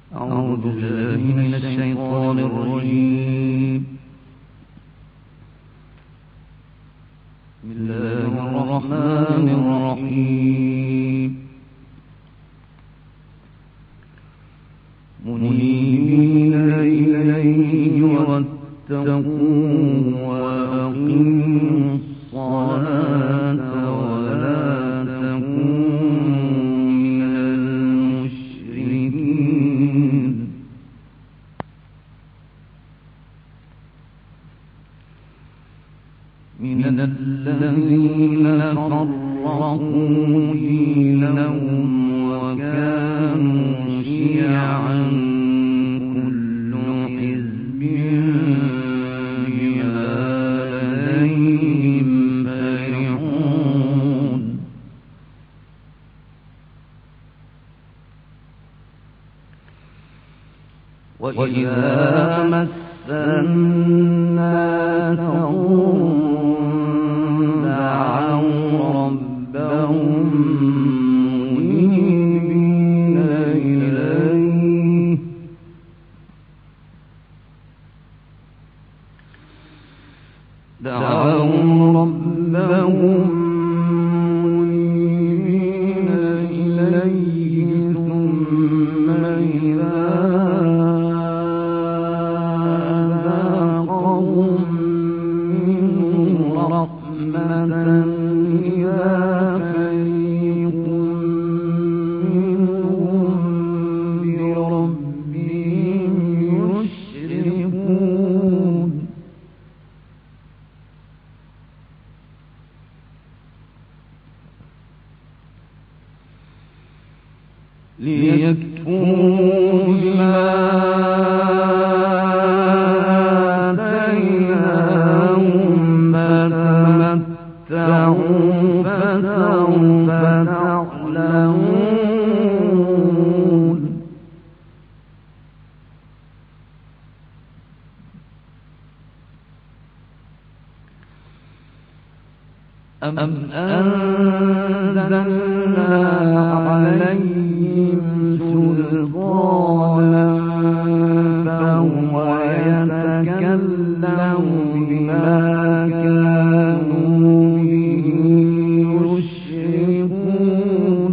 أعوذ بالله من الشيطان الرجيم. بسم الله الرحمن الرحيم. منيبين إليه واتقوه وأقيموا الصلاة ولا تكونوا من المشركين. من الذين فرقوا دينهم وكانوا شيعا كل حزب بما لديهم فرحون. وإذا مس الناس دعوا ربهم منيبين إليه ثم إذا أذاقهم منه رحمة إذا فريق منهم بربهم يشركون. ليكفروا بما آتيناهم فتمتعوا فسوف تعلمون. أم أنزلنا عليهم سلطانا فهو يتكلم بما كانوا به يشركون.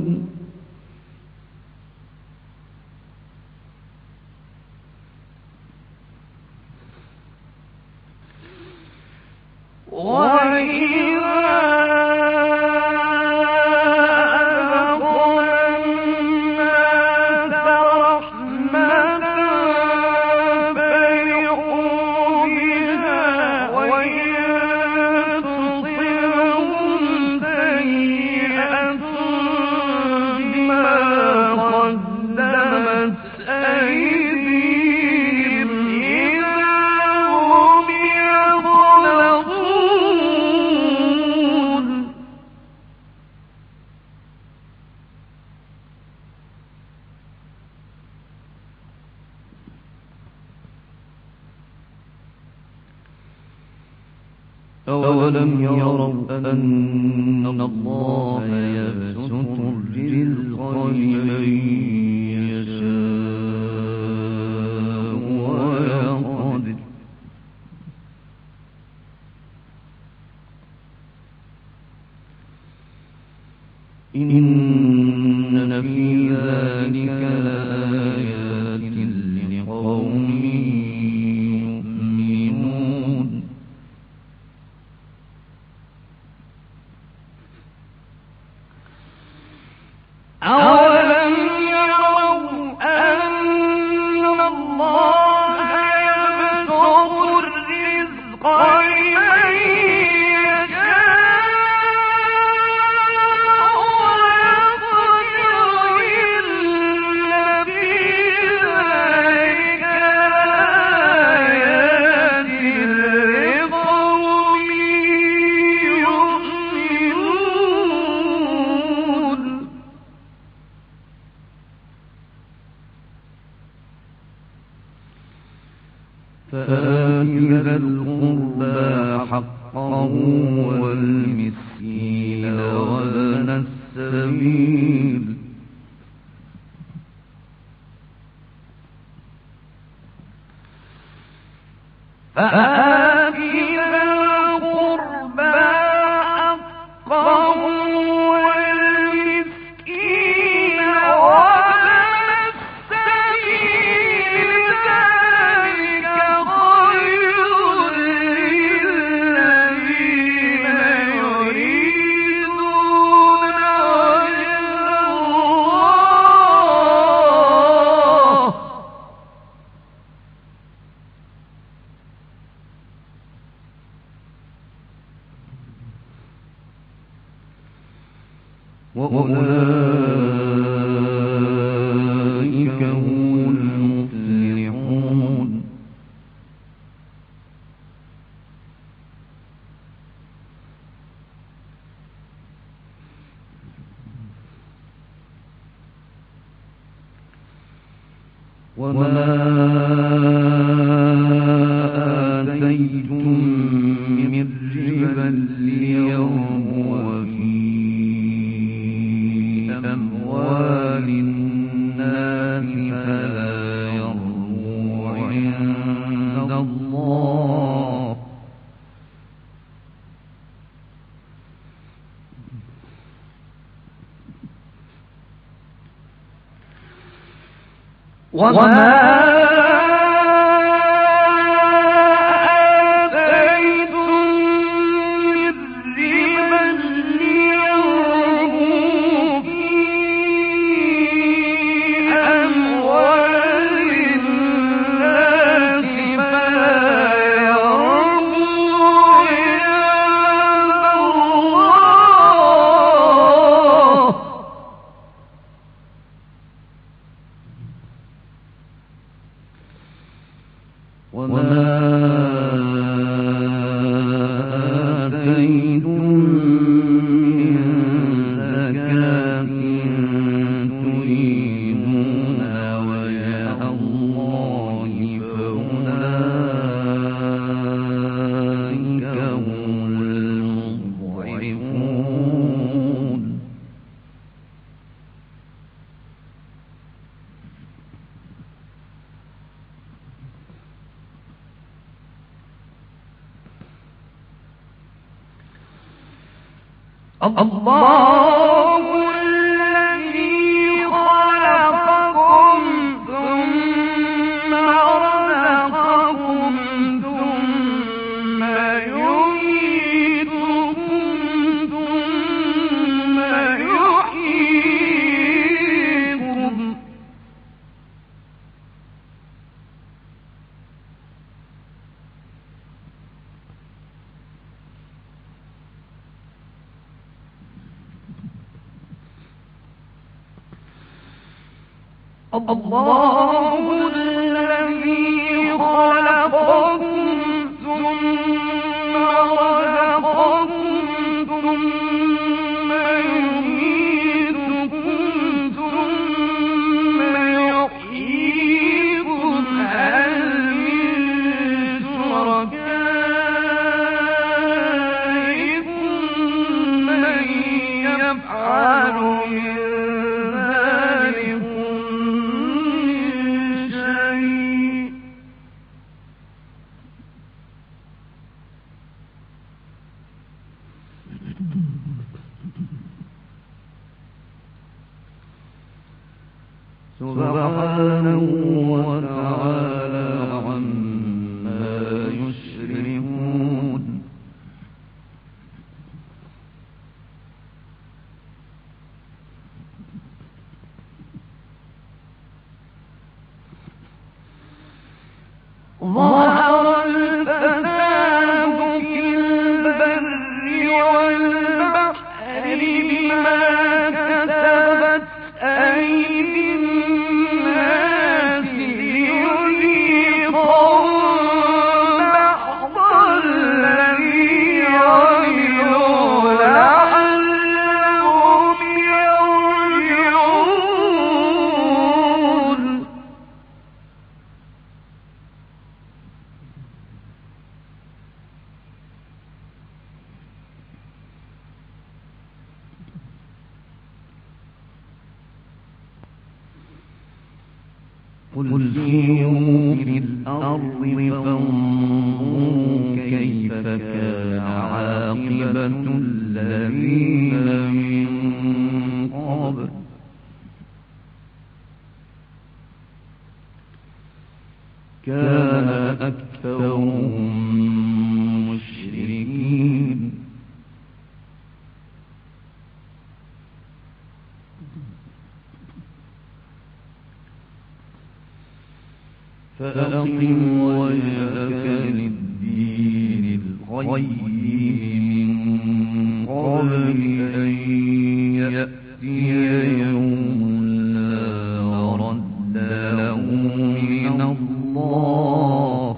أولم يروا أن الله يبسط الرزق لمن يشاء ويقدر إن في ذلك لآيات لقوم يؤمنون. أولم يروا أن الله يبسط الرزق لمن يشاء ويقدر إن في ذلك لآيات لقوم يؤمنون. فآت ذا القربى حقه والمسكين وابن السبيل فآت ذا القربى حقه والمسكين وابن السبيل ذلك خير للذين يريدون وجه الله وأولئك هم المفلحون وما آتيتم من ربا ليربو في أموال الناس فلا يربو عند الله وما آتيتم من ربا ليربو في أموال الناس فلا يربو عند الله وما آتيتم من زكاة تريدون وجه الله فأولئك هم المضعفون الله الذي خلقكم ثم رزقكم ثم يميتكم ثم يحييكم الله الذي خلقكم ثم رزقكم ثم يميتكم ثم يحييكم هل من شركائكم من يفعل من سبحانه وتعالى عما يشركون ظهر الفساد في البر والبحر بما كسبت أيدي الناس ليذيقهم بعض الذي عملوا لعلهم يرجعون. قل سيروا في الأرض فانظروا كيف كان عاقبة الذين من قبل كان أكثرهم مشركين فأقم وجهك للدين القيم من قبل أن يأتي يوم لا مرد له من الله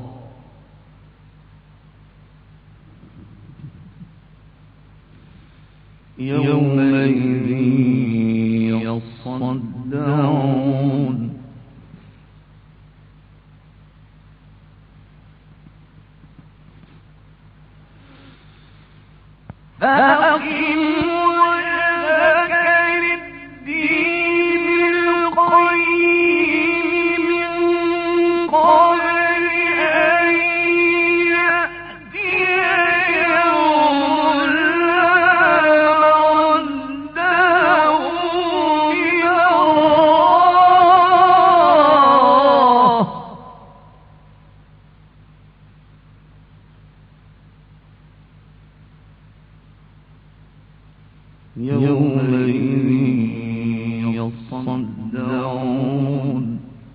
يومئذ يصدعون فأقم وجهك للدين القيم من قبل أن يأتي يوم لا مرد له من الله يومئذ يصدعون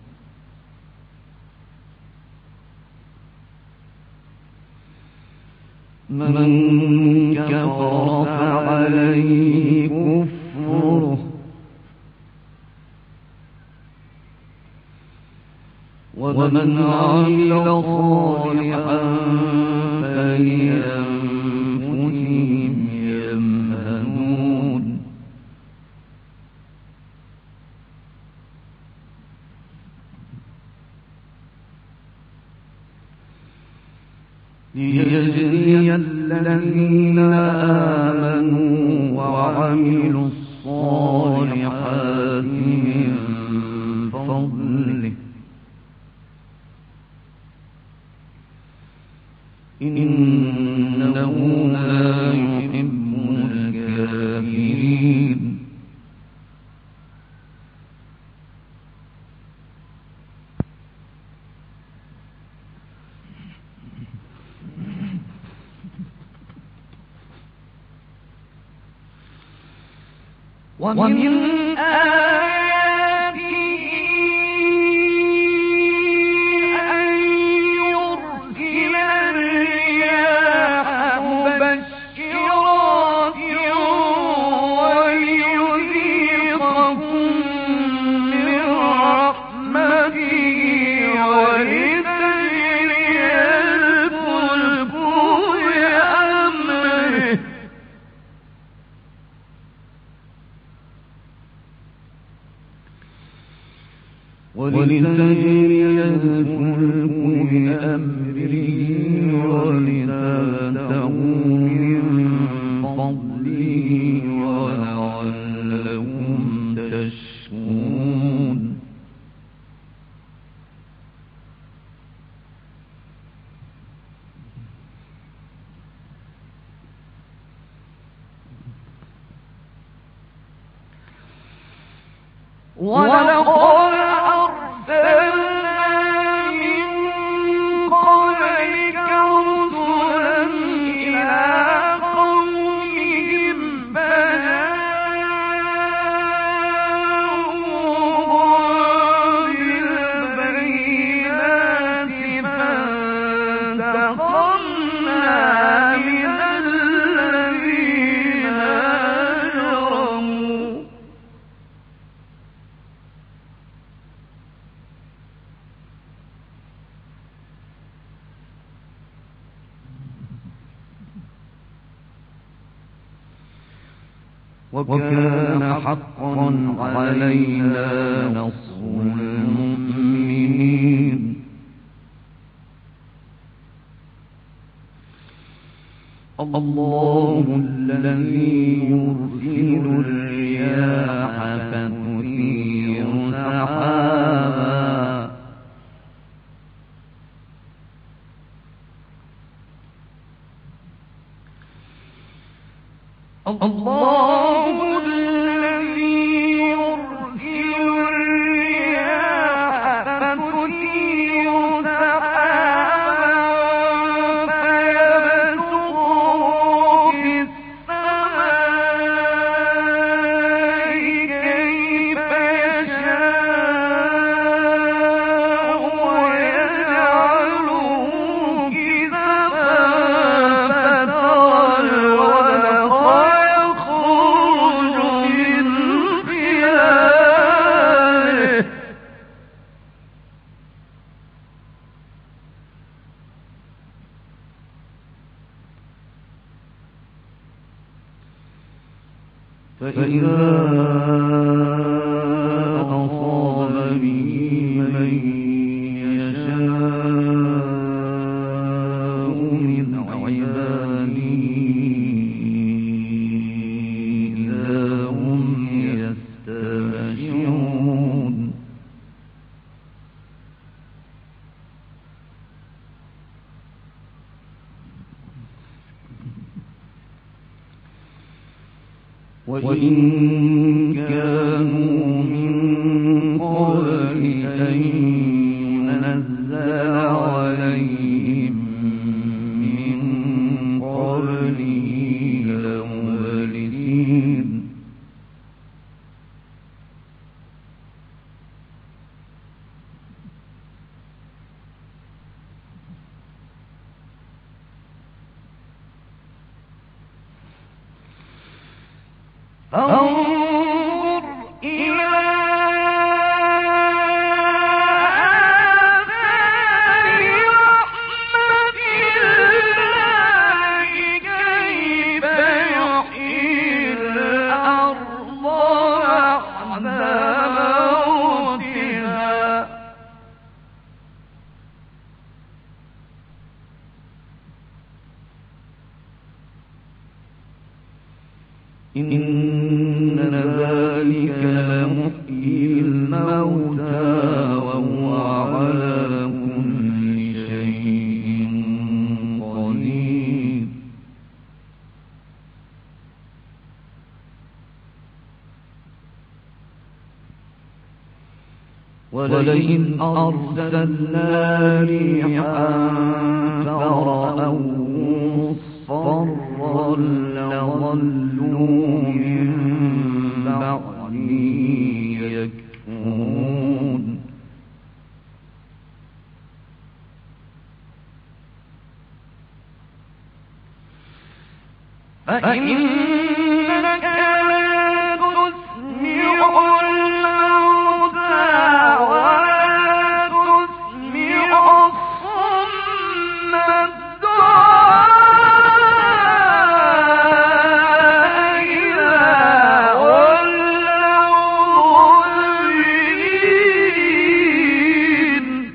من كفر فعليه كفره ومن عمل صالحا فلأنفسهم يمهدون ليجزي الذين آمنوا وعملوا الصالحات من فضله إنه لا يحب الكافرين ومن آياته أن يرسل الرياح مبشرات وليذيقكم من رحمته ولتجري الفلك بأمره ولتجري الفلك بأمره ولتبتغوا من فضله ولعلكم تشكرون ولقد أرسلنا من قبلك رسلا إلى قومهم فجاءوهم بالبينات فانتقمنا من الذين أجرموا وكان حقا علينا نصر المؤمنين الله الذي يرسل الرياح فتثير سحابا الله الذي يرسل الرياح فتثير سحابا فيبسطه في السماء كيف يشاء ويجعله كسفا فترى الودق يخرج من خلاله فإذا أصاب به من يشاء من عباده إذا هم يستبشرون وإن كانوا من قبل أن ينزل عليهم من قبله لمبلسين فانظر إلى آثار رحمة الله كيف يحيي الأرض بعد موتها إن ذلك لمحيي الموتى وهو على كل شيء قدير ولئن أرسلنا ريحا فرأوه مصفرا لظلوا من بعده يكفرون فإنك لا تسمع الموتى ولا تسمع الصم الدعاء إذا ولوا مدبرين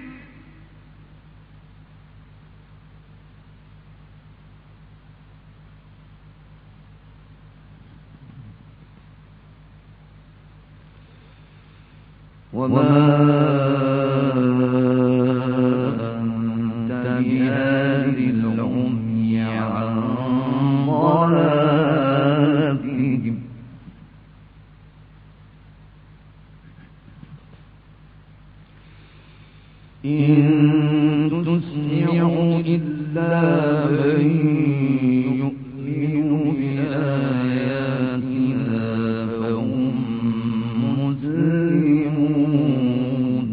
وما أنت بهاد العمي عن ضلالتهم إن تسمع إلا من يؤمن بآياتنا فهم مسلمون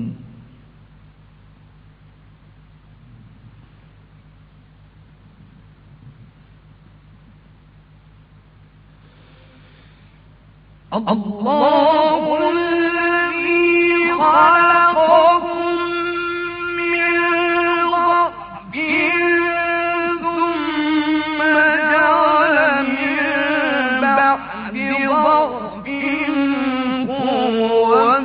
الله الذي خلقكم من ضعف ثم جعل من بعد ضعف قوة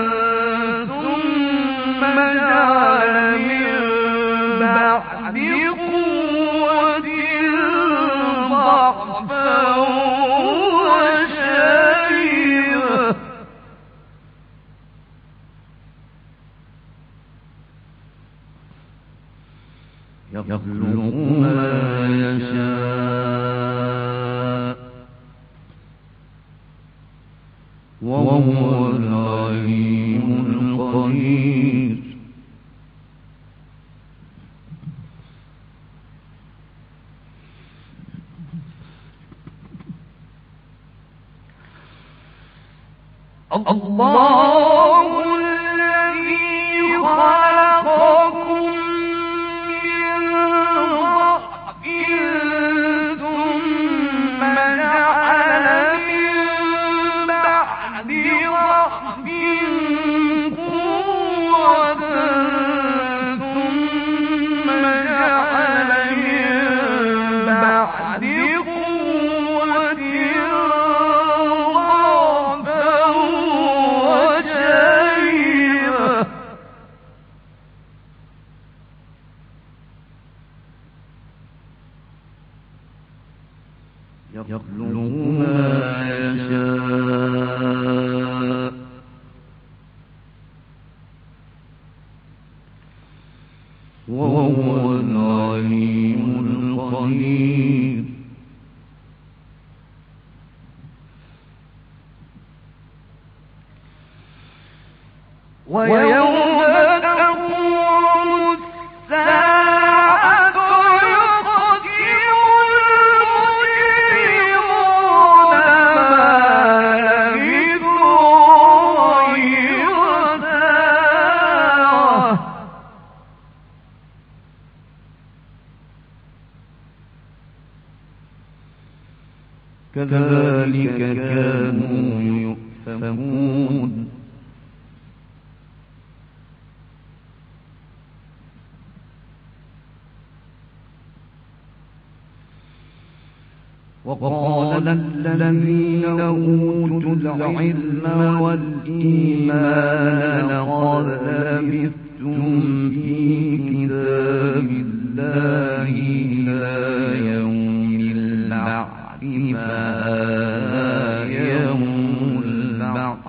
ثم جعل من بعد قوة ضعفا وشيبة يخلق ما يشاء وهو العليم الخبير. الله الذي خلقكم من ضعف ثم جعل من بعد ضعف قوة ثم جعل من بعد قوة يخلق ما يشاء وهو العليم الخبير. ويوم تقوم الساعة كذلك كانوا يؤفكون. وقال الذين أوتوا العلم والإيمان لقد لبثتم في كتاب الله إلى يوم البعث فهذا يوم البعث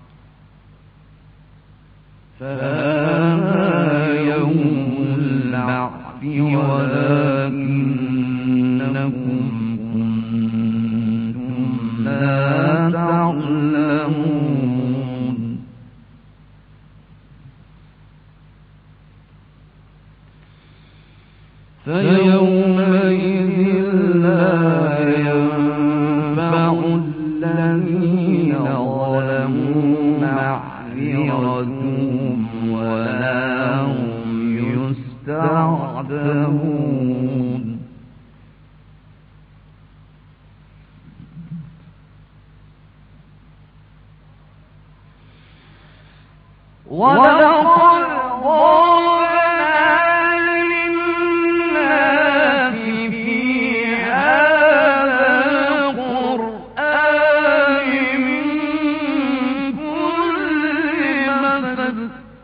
ولكنكم كنتم لا تعلمون. فيومئذ لا ينفع الذين ظلموا معذرتهم ولا هم يستعتبون. ولقد ضربنا للناس في هذا القرآن من كل مثل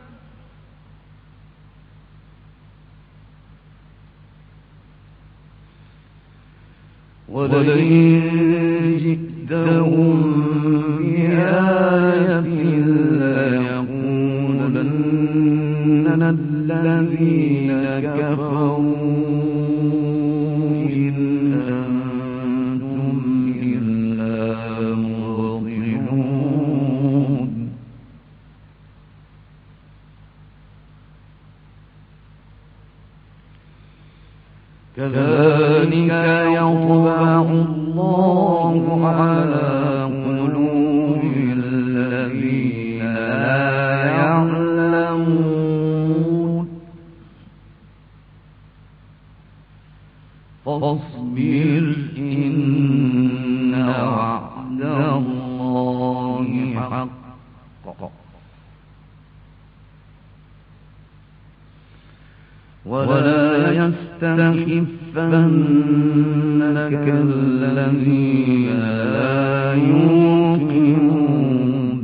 ولئن جئتهم بآية ليقولن الذين كفروا إن أنتم إلا مبطلون. كذلك يطبع الله على قلوب الذين لا يعلمون. فاصبر إن وعد الله حق ولا يستخفنك الذين لا يوقنون.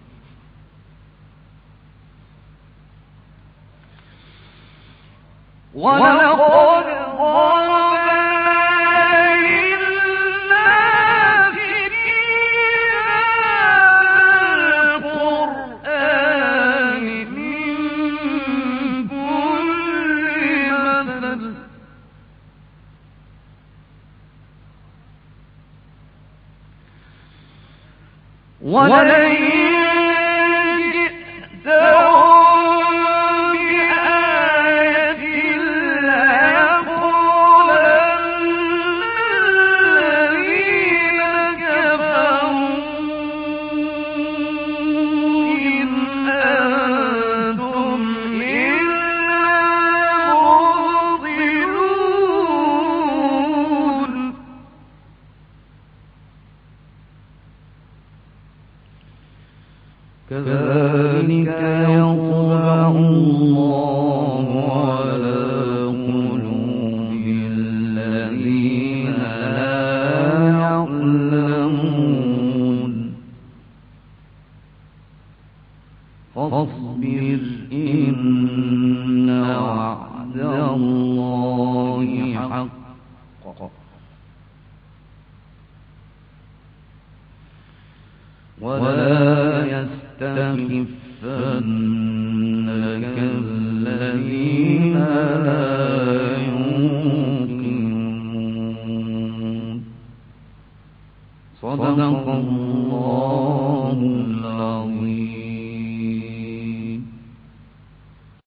ولقد ضربنا للناس في هذا القرآن من كل مثل ولئن ولا يستخفنك الذين لا يوقنون. صدق الله